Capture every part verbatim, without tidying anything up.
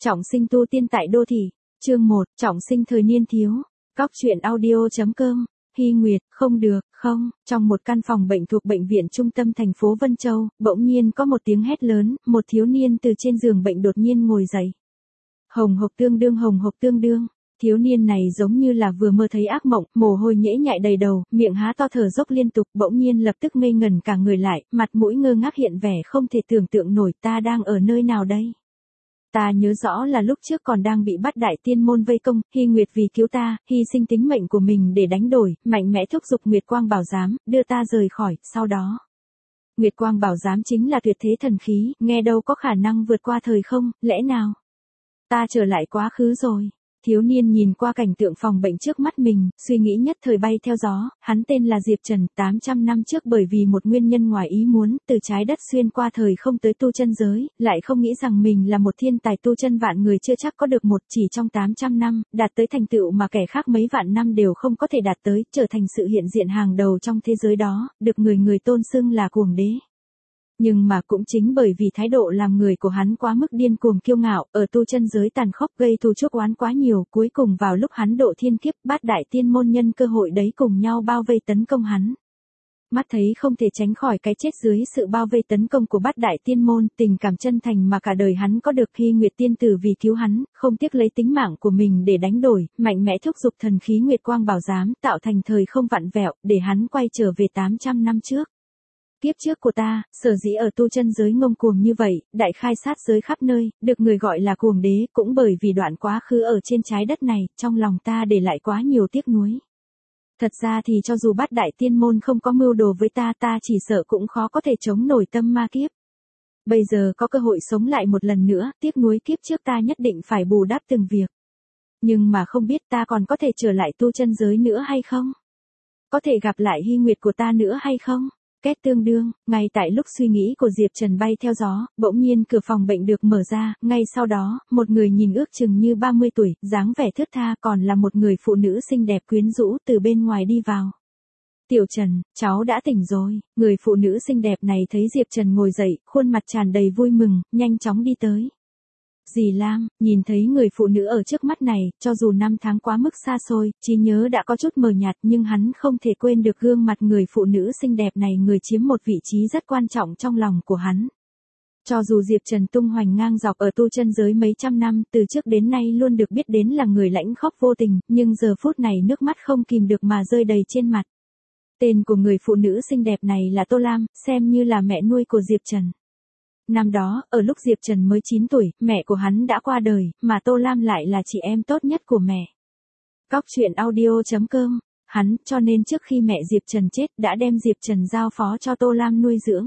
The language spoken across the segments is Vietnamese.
Trọng sinh tu tiên tại đô thị. Chương một, trọng sinh thời niên thiếu. Cóc truyện audio.com. Hy Nguyệt, không được, không, trong một căn phòng bệnh thuộc bệnh viện trung tâm thành phố Vân Châu, bỗng nhiên có một tiếng hét lớn, một thiếu niên từ trên giường bệnh đột nhiên ngồi dậy. Hồng hộc tương đương hồng hộc tương đương. Thiếu niên này giống như là vừa mơ thấy ác mộng, mồ hôi nhễ nhại đầy đầu, miệng há to thở dốc liên tục, bỗng nhiên lập tức ngây ngẩn cả người lại, mặt mũi ngơ ngác hiện vẻ không thể tưởng tượng nổi, ta đang ở nơi nào đây? Ta nhớ rõ là lúc trước còn đang bị bắt đại tiên môn vây công, Hy Nguyệt vì cứu ta, hy sinh tính mệnh của mình để đánh đổi, mạnh mẽ thúc giục Nguyệt Quang Bảo Giám, đưa ta rời khỏi, sau đó. Nguyệt Quang Bảo Giám chính là tuyệt thế thần khí, nghe đâu có khả năng vượt qua thời không, lẽ nào? Ta trở lại quá khứ rồi. Thiếu niên nhìn qua cảnh tượng phòng bệnh trước mắt mình, suy nghĩ nhất thời bay theo gió, hắn tên là Diệp Trần, tám trăm năm trước bởi vì một nguyên nhân ngoài ý muốn, từ trái đất xuyên qua thời không tới tu chân giới, lại không nghĩ rằng mình là một thiên tài tu chân vạn người chưa chắc có được một, chỉ trong tám trăm năm, đạt tới thành tựu mà kẻ khác mấy vạn năm đều không có thể đạt tới, trở thành sự hiện diện hàng đầu trong thế giới đó, được người người tôn xưng là cuồng đế. Nhưng mà cũng chính bởi vì thái độ làm người của hắn quá mức điên cuồng kiêu ngạo, ở tu chân giới tàn khốc gây thù chuốc oán quá nhiều, cuối cùng vào lúc hắn độ thiên kiếp, bát đại tiên môn nhân cơ hội đấy cùng nhau bao vây tấn công hắn. Mắt thấy không thể tránh khỏi cái chết dưới sự bao vây tấn công của bát đại tiên môn, tình cảm chân thành mà cả đời hắn có được Hy Nguyệt tiên tử vì cứu hắn, không tiếc lấy tính mạng của mình để đánh đổi, mạnh mẽ thúc giục thần khí Nguyệt Quang Bảo Giám, tạo thành thời không vặn vẹo, để hắn quay trở về tám trăm năm trước. Kiếp trước của ta, sở dĩ ở tu chân giới ngông cuồng như vậy, đại khai sát giới khắp nơi, được người gọi là cuồng đế, cũng bởi vì đoạn quá khứ ở trên trái đất này, trong lòng ta để lại quá nhiều tiếc nuối. Thật ra thì cho dù bát đại tiên môn không có mưu đồ với ta, ta chỉ sợ cũng khó có thể chống nổi tâm ma kiếp. Bây giờ có cơ hội sống lại một lần nữa, tiếc nuối kiếp trước ta nhất định phải bù đắp từng việc. Nhưng mà không biết ta còn có thể trở lại tu chân giới nữa hay không? Có thể gặp lại Hy Nguyệt của ta nữa hay không? Kết tương đương, ngay tại lúc suy nghĩ của Diệp Trần bay theo gió, bỗng nhiên cửa phòng bệnh được mở ra, ngay sau đó, một người nhìn ước chừng như ba mươi tuổi, dáng vẻ thướt tha còn là một người phụ nữ xinh đẹp quyến rũ từ bên ngoài đi vào. Tiểu Trần, cháu đã tỉnh rồi, người phụ nữ xinh đẹp này thấy Diệp Trần ngồi dậy, khuôn mặt tràn đầy vui mừng, nhanh chóng đi tới. Dì Lam, nhìn thấy người phụ nữ ở trước mắt này, cho dù năm tháng quá mức xa xôi, trí nhớ đã có chút mờ nhạt nhưng hắn không thể quên được gương mặt người phụ nữ xinh đẹp này, người chiếm một vị trí rất quan trọng trong lòng của hắn. Cho dù Diệp Trần tung hoành ngang dọc ở tu chân giới mấy trăm năm, từ trước đến nay luôn được biết đến là người lãnh khóc vô tình, nhưng giờ phút này nước mắt không kìm được mà rơi đầy trên mặt. Tên của người phụ nữ xinh đẹp này là Tô Lam, xem như là mẹ nuôi của Diệp Trần. Năm đó, ở lúc Diệp Trần mới chín tuổi, mẹ của hắn đã qua đời, mà Tô Lam lại là chị em tốt nhất của mẹ. Cóc truyện audio.com, hắn, cho nên trước khi mẹ Diệp Trần chết, đã đem Diệp Trần giao phó cho Tô Lam nuôi dưỡng.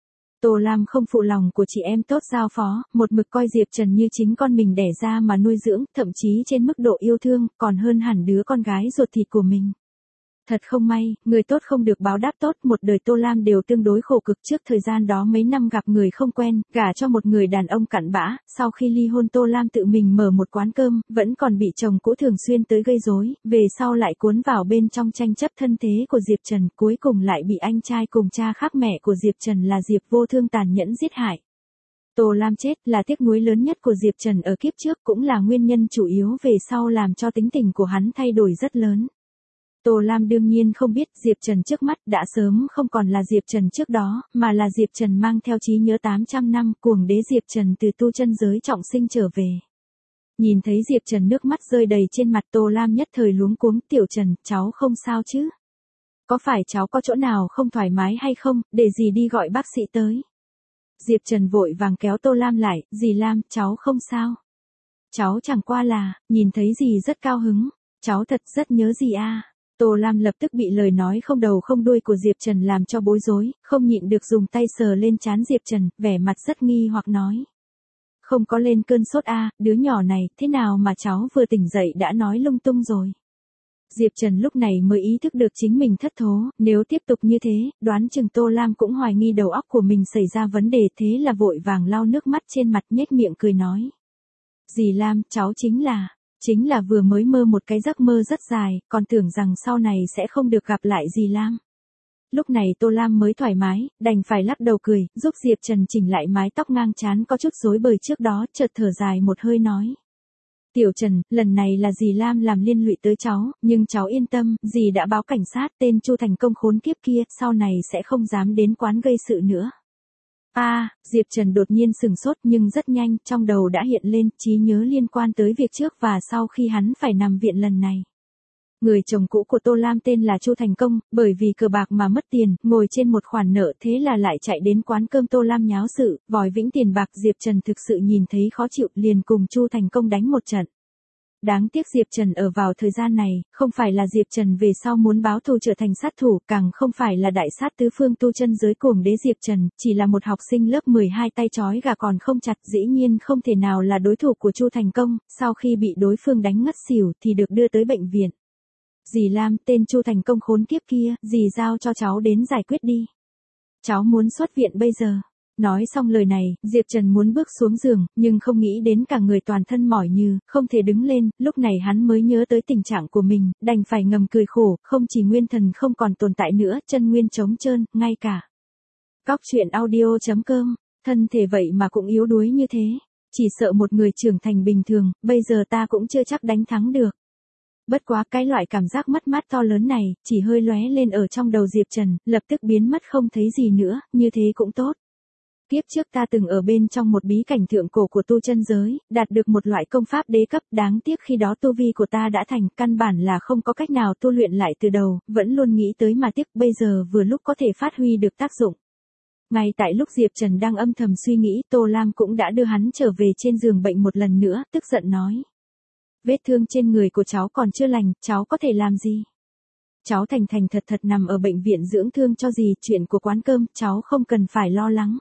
Tô Lam không phụ lòng của chị em tốt giao phó, một mực coi Diệp Trần như chính con mình đẻ ra mà nuôi dưỡng, thậm chí trên mức độ yêu thương, còn hơn hẳn đứa con gái ruột thịt của mình. Thật không may, người tốt không được báo đáp tốt, một đời Tô Lam đều tương đối khổ cực, trước thời gian đó mấy năm gặp người không quen, gả cho một người đàn ông cặn bã, sau khi ly hôn Tô Lam tự mình mở một quán cơm, vẫn còn bị chồng cũ thường xuyên tới gây rối, về sau lại cuốn vào bên trong tranh chấp thân thế của Diệp Trần, cuối cùng lại bị anh trai cùng cha khác mẹ của Diệp Trần là Diệp Vô Thương tàn nhẫn giết hại. Tô Lam chết là tiếc nuối lớn nhất của Diệp Trần ở kiếp trước, cũng là nguyên nhân chủ yếu về sau làm cho tính tình của hắn thay đổi rất lớn. Tô Lam đương nhiên không biết Diệp Trần trước mắt đã sớm không còn là Diệp Trần trước đó, mà là Diệp Trần mang theo trí nhớ tám trăm năm, cuồng đế Diệp Trần từ tu chân giới trọng sinh trở về. Nhìn thấy Diệp Trần nước mắt rơi đầy trên mặt, Tô Lam nhất thời luống cuống, Tiểu Trần, cháu không sao chứ? Có phải cháu có chỗ nào không thoải mái hay không, để dì đi gọi bác sĩ tới. Diệp Trần vội vàng kéo Tô Lam lại, dì Lam, cháu không sao. Cháu chẳng qua là, nhìn thấy dì rất cao hứng, cháu thật rất nhớ dì à. Tô Lam lập tức bị lời nói không đầu không đuôi của Diệp Trần làm cho bối rối, không nhịn được dùng tay sờ lên trán Diệp Trần, vẻ mặt rất nghi hoặc nói. Không có lên cơn sốt à, đứa nhỏ này, thế nào mà cháu vừa tỉnh dậy đã nói lung tung rồi. Diệp Trần lúc này mới ý thức được chính mình thất thố, nếu tiếp tục như thế, đoán chừng Tô Lam cũng hoài nghi đầu óc của mình xảy ra vấn đề, thế là vội vàng lau nước mắt trên mặt, nhếch miệng cười nói. Dì Lam, cháu chính là... Chính là vừa mới mơ một cái giấc mơ rất dài, còn tưởng rằng sau này sẽ không được gặp lại dì Lam. Lúc này Tô Lam mới thoải mái, đành phải lắc đầu cười, giúp Diệp Trần chỉnh lại mái tóc ngang trán có chút rối bời trước đó, chợt thở dài một hơi nói. Tiểu Trần, lần này là dì Lam làm liên lụy tới cháu, nhưng cháu yên tâm, dì đã báo cảnh sát, tên Chu Thành Công khốn kiếp kia, sau này sẽ không dám đến quán gây sự nữa. A, à, Diệp Trần đột nhiên sừng sốt nhưng rất nhanh, trong đầu đã hiện lên trí nhớ liên quan tới việc trước và sau khi hắn phải nằm viện lần này. Người chồng cũ của Tô Lam tên là Chu Thành Công, bởi vì cờ bạc mà mất tiền, ngồi trên một khoản nợ thế là lại chạy đến quán cơm Tô Lam nháo sự, vòi vĩnh tiền bạc. Diệp Trần thực sự nhìn thấy khó chịu liền cùng Chu Thành Công đánh một trận. Đáng tiếc Diệp Trần ở vào thời gian này, không phải là Diệp Trần về sau muốn báo thù trở thành sát thủ, càng không phải là đại sát tứ phương tu chân giới cuồng đế Diệp Trần, chỉ là một học sinh lớp mười hai tay trói gà còn không chặt, dĩ nhiên không thể nào là đối thủ của Chu Thành Công, sau khi bị đối phương đánh ngất xỉu thì được đưa tới bệnh viện. Dì Lam, tên Chu Thành Công khốn kiếp kia, dì giao cho cháu đến giải quyết đi. Cháu muốn xuất viện bây giờ. Nói xong lời này, Diệp Trần muốn bước xuống giường, nhưng không nghĩ đến cả người toàn thân mỏi nhừ, không thể đứng lên, lúc này hắn mới nhớ tới tình trạng của mình, đành phải ngầm cười khổ, không chỉ nguyên thần không còn tồn tại nữa, chân nguyên trống trơn, ngay cả. Cóc truyện audio chấm com, thân thể vậy mà cũng yếu đuối như thế, chỉ sợ một người trưởng thành bình thường, bây giờ ta cũng chưa chắc đánh thắng được. Bất quá cái loại cảm giác mất mát to lớn này, chỉ hơi lóe lên ở trong đầu Diệp Trần, lập tức biến mất không thấy gì nữa, như thế cũng tốt. Tiếp trước ta từng ở bên trong một bí cảnh thượng cổ của tu chân giới, đạt được một loại công pháp đế cấp, đáng tiếc khi đó tu vi của ta đã thành, căn bản là không có cách nào tu luyện lại từ đầu, vẫn luôn nghĩ tới mà tiếc, bây giờ vừa lúc có thể phát huy được tác dụng. Ngay tại lúc Diệp Trần đang âm thầm suy nghĩ, Tô Lam cũng đã đưa hắn trở về trên giường bệnh một lần nữa, tức giận nói. Vết thương trên người của cháu còn chưa lành, cháu có thể làm gì? Cháu thành thành thật thật nằm ở bệnh viện dưỡng thương cho gì, chuyện của quán cơm, cháu không cần phải lo lắng.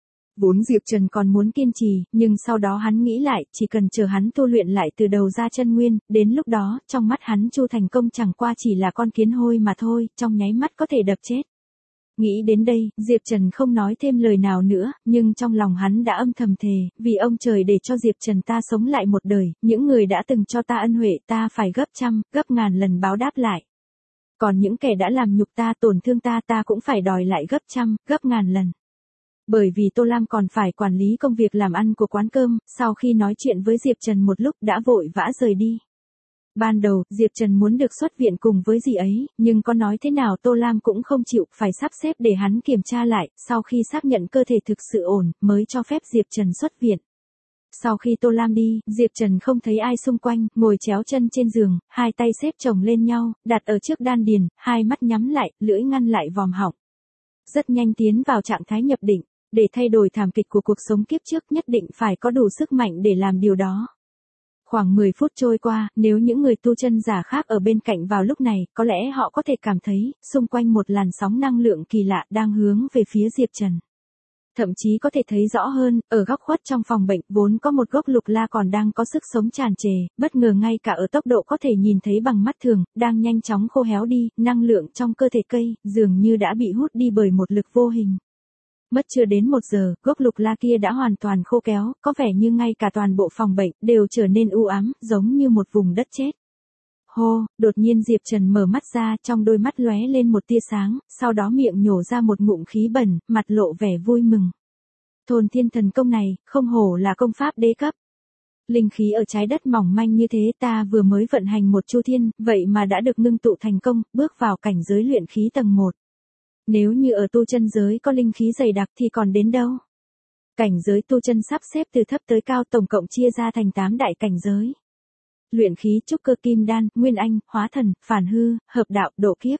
Vốn Diệp Trần còn muốn kiên trì, nhưng sau đó hắn nghĩ lại, chỉ cần chờ hắn tu luyện lại từ đầu ra chân nguyên, đến lúc đó, trong mắt hắn Chu Thành Công chẳng qua chỉ là con kiến hôi mà thôi, trong nháy mắt có thể đập chết. Nghĩ đến đây, Diệp Trần không nói thêm lời nào nữa, nhưng trong lòng hắn đã âm thầm thề, vì ông trời để cho Diệp Trần ta sống lại một đời, những người đã từng cho ta ân huệ ta phải gấp trăm, gấp ngàn lần báo đáp lại. Còn những kẻ đã làm nhục ta, tổn thương ta ta cũng phải đòi lại gấp trăm, gấp ngàn lần. Bởi vì Tô Lam còn phải quản lý công việc làm ăn của quán cơm, sau khi nói chuyện với Diệp Trần một lúc đã vội vã rời đi. Ban đầu, Diệp Trần muốn được xuất viện cùng với dì ấy, nhưng có nói thế nào Tô Lam cũng không chịu, phải sắp xếp để hắn kiểm tra lại, sau khi xác nhận cơ thể thực sự ổn, mới cho phép Diệp Trần xuất viện. Sau khi Tô Lam đi, Diệp Trần không thấy ai xung quanh, ngồi chéo chân trên giường, hai tay xếp chồng lên nhau, đặt ở trước đan điền, hai mắt nhắm lại, lưỡi ngăn lại vòm họng. Rất nhanh tiến vào trạng thái nhập định, để thay đổi thảm kịch của cuộc sống kiếp trước nhất định phải có đủ sức mạnh để làm điều đó. Khoảng mười phút trôi qua, nếu những người tu chân giả khác ở bên cạnh vào lúc này, có lẽ họ có thể cảm thấy, xung quanh một làn sóng năng lượng kỳ lạ đang hướng về phía Diệp Trần. Thậm chí có thể thấy rõ hơn, ở góc khuất trong phòng bệnh, vốn có một gốc lục la còn đang có sức sống tràn trề, bất ngờ ngay cả ở tốc độ có thể nhìn thấy bằng mắt thường, đang nhanh chóng khô héo đi, năng lượng trong cơ thể cây, dường như đã bị hút đi bởi một lực vô hình. Mất chưa đến một giờ, gốc lục la kia đã hoàn toàn khô kéo, có vẻ như ngay cả toàn bộ phòng bệnh đều trở nên u ám, giống như một vùng đất chết. Hô, đột nhiên Diệp Trần mở mắt ra, trong đôi mắt lóe lên một tia sáng, sau đó miệng nhổ ra một ngụm khí bẩn, mặt lộ vẻ vui mừng. Thôn thiên thần công này, không hổ là công pháp đế cấp. Linh khí ở trái đất mỏng manh như thế, ta vừa mới vận hành một chu thiên, vậy mà đã được ngưng tụ thành công, bước vào cảnh giới luyện khí tầng một. Nếu như ở tu chân giới có linh khí dày đặc thì còn đến đâu. Cảnh giới tu chân sắp xếp từ thấp tới cao, tổng cộng chia ra thành tám đại cảnh giới. Luyện khí, trúc cơ, kim đan, nguyên anh, hóa thần, phản hư, hợp đạo, độ kiếp.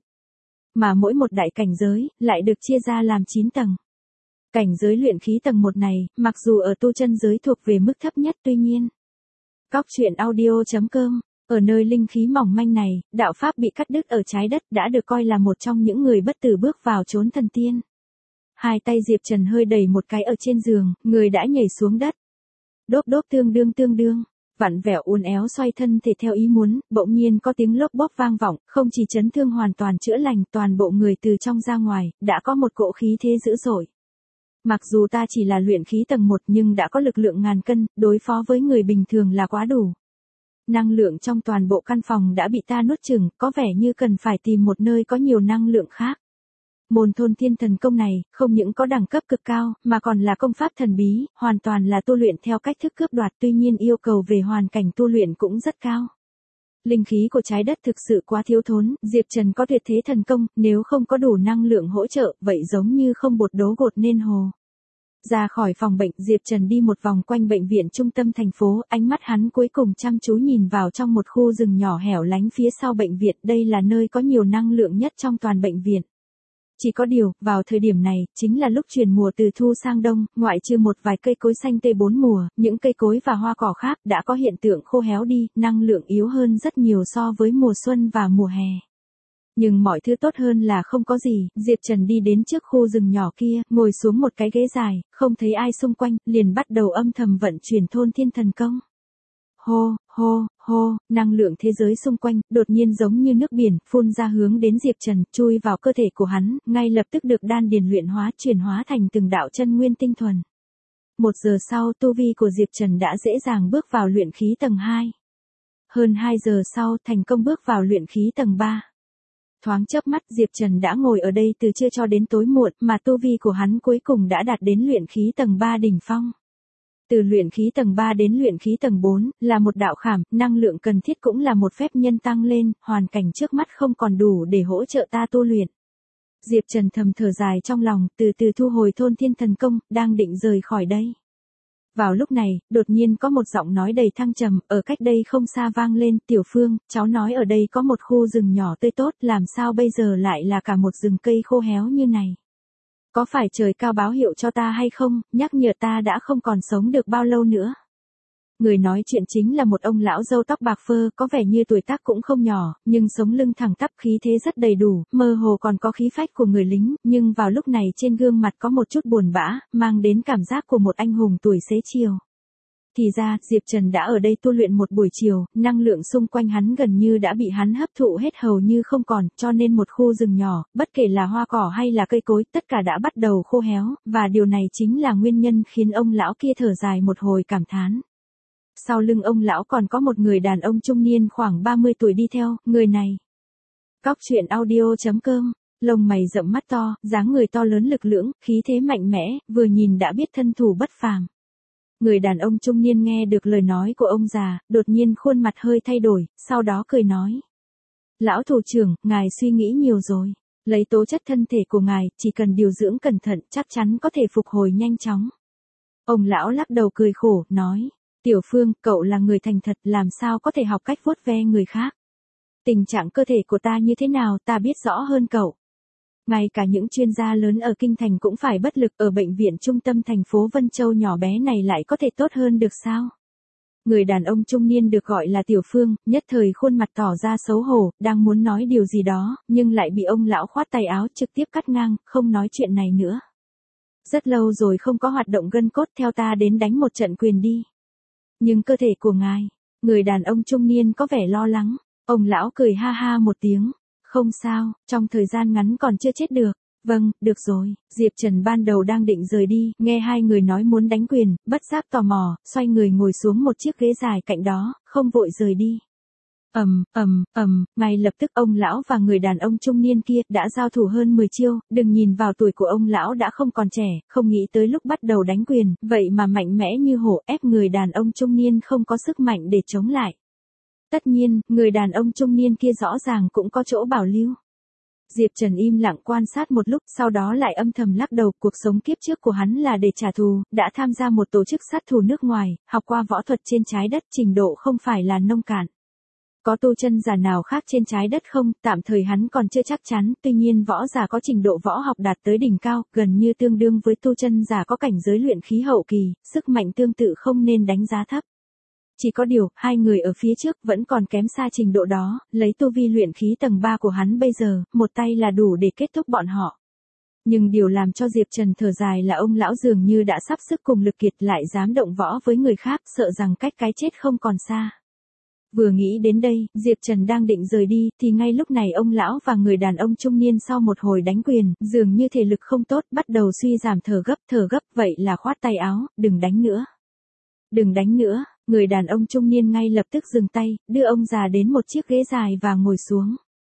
Mà mỗi một đại cảnh giới lại được chia ra làm chín tầng. Cảnh giới luyện khí tầng một này, mặc dù ở tu chân giới thuộc về mức thấp nhất, tuy nhiên. Cóc truyện audio chấm com, ở nơi linh khí mỏng manh này, đạo pháp bị cắt đứt ở trái đất đã được coi là một trong những người bất tử bước vào chốn thần tiên. Hai tay Diệp Trần hơi đẩy một cái ở trên giường, người đã nhảy xuống đất. Đốp đốp tương đương tương đương, vặn vẹo uốn éo xoay thân thể theo ý muốn, bỗng nhiên có tiếng lốp bốp vang vọng, không chỉ chấn thương hoàn toàn chữa lành, toàn bộ người từ trong ra ngoài, đã có một cỗ khí thế dữ dội. Mặc dù ta chỉ là luyện khí tầng một nhưng đã có lực lượng ngàn cân, đối phó với người bình thường là quá đủ. Năng lượng trong toàn bộ căn phòng đã bị ta nuốt chửng, có vẻ như cần phải tìm một nơi có nhiều năng lượng khác. Môn thôn thiên thần công này, không những có đẳng cấp cực cao, mà còn là công pháp thần bí, hoàn toàn là tu luyện theo cách thức cướp đoạt, tuy nhiên yêu cầu về hoàn cảnh tu luyện cũng rất cao. Linh khí của trái đất thực sự quá thiếu thốn, Diệp Trần có tuyệt thế thần công, nếu không có đủ năng lượng hỗ trợ, vậy giống như không bột đố gột nên hồ. Ra khỏi phòng bệnh, Diệp Trần đi một vòng quanh bệnh viện trung tâm thành phố, ánh mắt hắn cuối cùng chăm chú nhìn vào trong một khu rừng nhỏ hẻo lánh phía sau bệnh viện, đây là nơi có nhiều năng lượng nhất trong toàn bệnh viện. Chỉ có điều, vào thời điểm này, chính là lúc chuyển mùa từ thu sang đông, ngoại trừ một vài cây cối xanh tươi bốn mùa, những cây cối và hoa cỏ khác đã có hiện tượng khô héo đi, năng lượng yếu hơn rất nhiều so với mùa xuân và mùa hè. Nhưng mọi thứ tốt hơn là không có gì, Diệp Trần đi đến trước khu rừng nhỏ kia, ngồi xuống một cái ghế dài, không thấy ai xung quanh, liền bắt đầu âm thầm vận chuyển thôn thiên thần công. Hô, hô, hô, năng lượng thế giới xung quanh, đột nhiên giống như nước biển, phun ra hướng đến Diệp Trần, chui vào cơ thể của hắn, ngay lập tức được đan điền luyện hóa, chuyển hóa thành từng đạo chân nguyên tinh thuần. Một giờ sau, tu vi của Diệp Trần đã dễ dàng bước vào luyện khí tầng hai. Hơn hai giờ sau, thành công bước vào luyện khí tầng ba. Thoáng chớp mắt, Diệp Trần đã ngồi ở đây từ trưa cho đến tối muộn, mà tu vi của hắn cuối cùng đã đạt đến luyện khí tầng ba đỉnh phong. Từ luyện khí tầng ba đến luyện khí tầng bốn, là một đạo khảm, năng lượng cần thiết cũng là một phép nhân tăng lên, hoàn cảnh trước mắt không còn đủ để hỗ trợ ta tu luyện. Diệp Trần thầm thở dài trong lòng, từ từ thu hồi thôn thiên thần công, đang định rời khỏi đây. Vào lúc này, đột nhiên có một giọng nói đầy thăng trầm, ở cách đây không xa vang lên, Tiểu Phương, cháu nói ở đây có một khu rừng nhỏ tươi tốt, làm sao bây giờ lại là cả một rừng cây khô héo như này. Có phải trời cao báo hiệu cho ta hay không, nhắc nhở ta đã không còn sống được bao lâu nữa. Người nói chuyện chính là một ông lão râu tóc bạc phơ, có vẻ như tuổi tác cũng không nhỏ, nhưng sống lưng thẳng tắp, khí thế rất đầy đủ, mơ hồ còn có khí phách của người lính, nhưng vào lúc này trên gương mặt có một chút buồn bã, mang đến cảm giác của một anh hùng tuổi xế chiều. Thì ra, Diệp Trần đã ở đây tu luyện một buổi chiều, năng lượng xung quanh hắn gần như đã bị hắn hấp thụ hết hầu như không còn, cho nên một khu rừng nhỏ, bất kể là hoa cỏ hay là cây cối, tất cả đã bắt đầu khô héo, và điều này chính là nguyên nhân khiến ông lão kia thở dài một hồi cảm thán. Sau lưng ông lão còn có một người đàn ông trung niên khoảng ba mươi tuổi đi theo, người này. Cóc truyện audio chấm com, lông mày rậm mắt to, dáng người to lớn lực lưỡng, khí thế mạnh mẽ, vừa nhìn đã biết thân thủ bất phàm. Người đàn ông trung niên nghe được lời nói của ông già, đột nhiên khuôn mặt hơi thay đổi, sau đó cười nói. Lão thủ trưởng, ngài suy nghĩ nhiều rồi. Lấy tố chất thân thể của ngài, chỉ cần điều dưỡng cẩn thận, chắc chắn có thể phục hồi nhanh chóng. Ông lão lắc đầu cười khổ, nói. Tiểu Phương, cậu là người thành thật, làm sao có thể học cách vuốt ve người khác. Tình trạng cơ thể của ta như thế nào, ta biết rõ hơn cậu. Ngay cả những chuyên gia lớn ở Kinh Thành cũng phải bất lực, ở bệnh viện trung tâm thành phố Vân Châu nhỏ bé này lại có thể tốt hơn được sao? Người đàn ông trung niên được gọi là Tiểu Phương, nhất thời khuôn mặt tỏ ra xấu hổ, đang muốn nói điều gì đó, nhưng lại bị ông lão khoát tay áo trực tiếp cắt ngang, không nói chuyện này nữa. Rất lâu rồi không có hoạt động gân cốt, theo ta đến đánh một trận quyền đi. Nhưng cơ thể của ngài, người đàn ông trung niên có vẻ lo lắng, ông lão cười ha ha một tiếng. Không sao, trong thời gian ngắn còn chưa chết được. Vâng, được rồi, Diệp Trần ban đầu đang định rời đi, nghe hai người nói muốn đánh quyền, bất giác tò mò, xoay người ngồi xuống một chiếc ghế dài cạnh đó, không vội rời đi. Ầm, ầm, ầm, ngay lập tức ông lão và người đàn ông trung niên kia đã giao thủ hơn mười chiêu, đừng nhìn vào tuổi của ông lão đã không còn trẻ, không nghĩ tới lúc bắt đầu đánh quyền, vậy mà mạnh mẽ như hổ, ép người đàn ông trung niên không có sức mạnh để chống lại. Tất nhiên, người đàn ông trung niên kia rõ ràng cũng có chỗ bảo lưu. Diệp Trần im lặng quan sát một lúc, sau đó lại âm thầm lắc đầu, cuộc sống kiếp trước của hắn là để trả thù, đã tham gia một tổ chức sát thủ nước ngoài, học qua võ thuật trên trái đất, trình độ không phải là nông cạn. Có tu chân giả nào khác trên trái đất không, tạm thời hắn còn chưa chắc chắn, tuy nhiên võ giả có trình độ võ học đạt tới đỉnh cao, gần như tương đương với tu chân giả có cảnh giới luyện khí hậu kỳ, sức mạnh tương tự không nên đánh giá thấp. Chỉ có điều, hai người ở phía trước vẫn còn kém xa trình độ đó, lấy tu vi luyện khí tầng ba của hắn bây giờ, một tay là đủ để kết thúc bọn họ. Nhưng điều làm cho Diệp Trần thở dài là ông lão dường như đã sắp sức cùng lực kiệt lại dám động võ với người khác, sợ rằng cách cái chết không còn xa. Vừa nghĩ đến đây, Diệp Trần đang định rời đi, thì ngay lúc này ông lão và người đàn ông trung niên sau một hồi đánh quyền, dường như thể lực không tốt, bắt đầu suy giảm thở gấp, thở gấp, vậy là khoát tay áo, đừng đánh nữa. Đừng đánh nữa, người đàn ông trung niên ngay lập tức dừng tay, đưa ông già đến một chiếc ghế dài và ngồi xuống.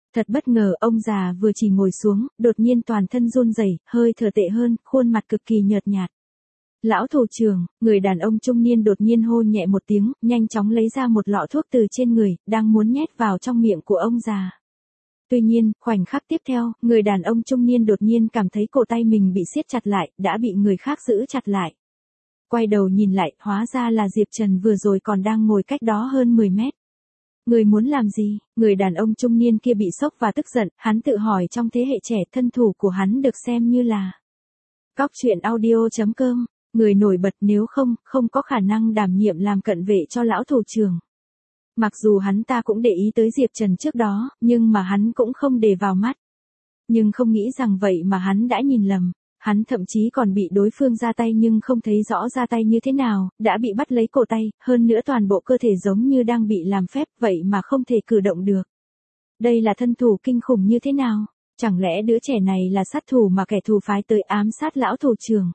Thật bất ngờ, ông già vừa chỉ ngồi xuống, đột nhiên toàn thân run rẩy, hơi thở tệ hơn, khuôn mặt cực kỳ nhợt nhạt. Lão thủ trưởng, người đàn ông trung niên đột nhiên hô nhẹ một tiếng, nhanh chóng lấy ra một lọ thuốc từ trên người, đang muốn nhét vào trong miệng của ông già. Tuy nhiên, khoảnh khắc tiếp theo, người đàn ông trung niên đột nhiên cảm thấy cổ tay mình bị siết chặt lại, đã bị người khác giữ chặt lại. Quay đầu nhìn lại, hóa ra là Diệp Trần vừa rồi còn đang ngồi cách đó hơn mười mét. Người muốn làm gì? Người đàn ông trung niên kia bị sốc và tức giận, hắn tự hỏi trong thế hệ trẻ thân thủ của hắn được xem như là. Cóc truyện audio chấm com, người nổi bật nếu không, không có khả năng đảm nhiệm làm cận vệ cho lão thủ trưởng. Mặc dù hắn ta cũng để ý tới Diệp Trần trước đó, nhưng mà hắn cũng không để vào mắt. Nhưng không nghĩ rằng vậy mà hắn đã nhìn lầm. Hắn thậm chí còn bị đối phương ra tay nhưng không thấy rõ ra tay như thế nào, đã bị bắt lấy cổ tay, hơn nữa toàn bộ cơ thể giống như đang bị làm phép vậy mà không thể cử động được. Đây là thân thủ kinh khủng như thế nào? Chẳng lẽ đứa trẻ này là sát thủ mà kẻ thù phái tới ám sát lão thủ trưởng?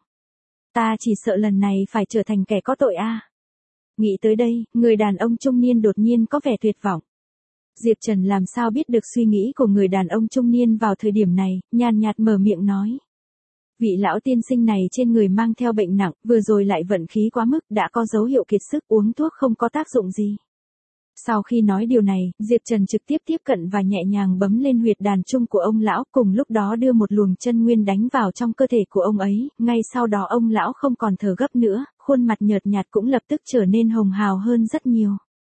Ta chỉ sợ lần này phải trở thành kẻ có tội a. À. Nghĩ tới đây, người đàn ông trung niên đột nhiên có vẻ tuyệt vọng. Diệp Trần làm sao biết được suy nghĩ của người đàn ông trung niên vào thời điểm này, nhàn nhạt mở miệng nói. Vị lão tiên sinh này trên người mang theo bệnh nặng, vừa rồi lại vận khí quá mức, đã có dấu hiệu kiệt sức, uống thuốc không có tác dụng gì. Sau khi nói điều này, Diệp Trần trực tiếp tiếp cận và nhẹ nhàng bấm lên huyệt đàn trung của ông lão, cùng lúc đó đưa một luồng chân nguyên đánh vào trong cơ thể của ông ấy, ngay sau đó ông lão không còn thở gấp nữa, khuôn mặt nhợt nhạt cũng lập tức trở nên hồng hào hơn rất nhiều.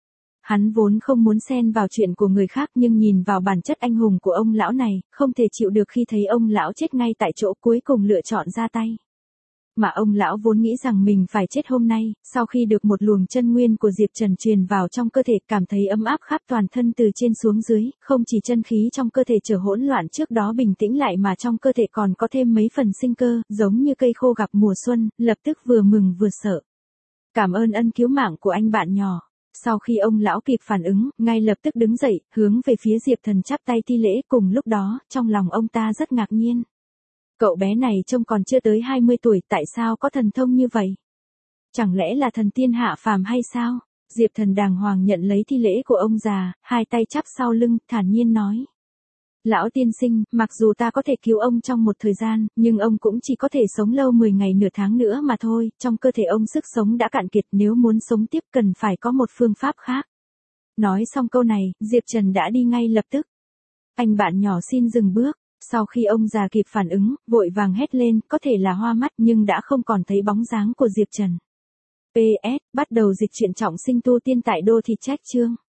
Hắn vốn không muốn xen vào chuyện của người khác nhưng nhìn vào bản chất anh hùng của ông lão này, không thể chịu được khi thấy ông lão chết ngay tại chỗ, cuối cùng lựa chọn ra tay. Mà ông lão vốn nghĩ rằng mình phải chết hôm nay, sau khi được một luồng chân nguyên của Diệp Trần truyền vào trong cơ thể, cảm thấy ấm áp khắp toàn thân từ trên xuống dưới, không chỉ chân khí trong cơ thể trở hỗn loạn trước đó bình tĩnh lại mà trong cơ thể còn có thêm mấy phần sinh cơ, giống như cây khô gặp mùa xuân, lập tức vừa mừng vừa sợ. Cảm ơn ân cứu mạng của anh bạn nhỏ. Sau khi ông lão kịp phản ứng, ngay lập tức đứng dậy, hướng về phía Diệp Thần chắp tay thi lễ, cùng lúc đó, trong lòng ông ta rất ngạc nhiên. Cậu bé này trông còn chưa tới hai mươi tuổi, tại sao có thần thông như vậy? Chẳng lẽ là thần tiên hạ phàm hay sao? Diệp Thần đàng hoàng nhận lấy thi lễ của ông già, hai tay chắp sau lưng, thản nhiên nói. Lão tiên sinh, mặc dù ta có thể cứu ông trong một thời gian, nhưng ông cũng chỉ có thể sống lâu mười ngày nửa tháng nữa mà thôi, trong cơ thể ông sức sống đã cạn kiệt, nếu muốn sống tiếp cần phải có một phương pháp khác. Nói xong câu này, Diệp Trần đã đi ngay lập tức. Anh bạn nhỏ xin dừng bước, sau khi ông già kịp phản ứng, vội vàng hét lên, có thể là hoa mắt nhưng đã không còn thấy bóng dáng của Diệp Trần. pê ét, bắt đầu dịch truyện Trọng Sinh tu tiên tại Đô Thị Trách chương.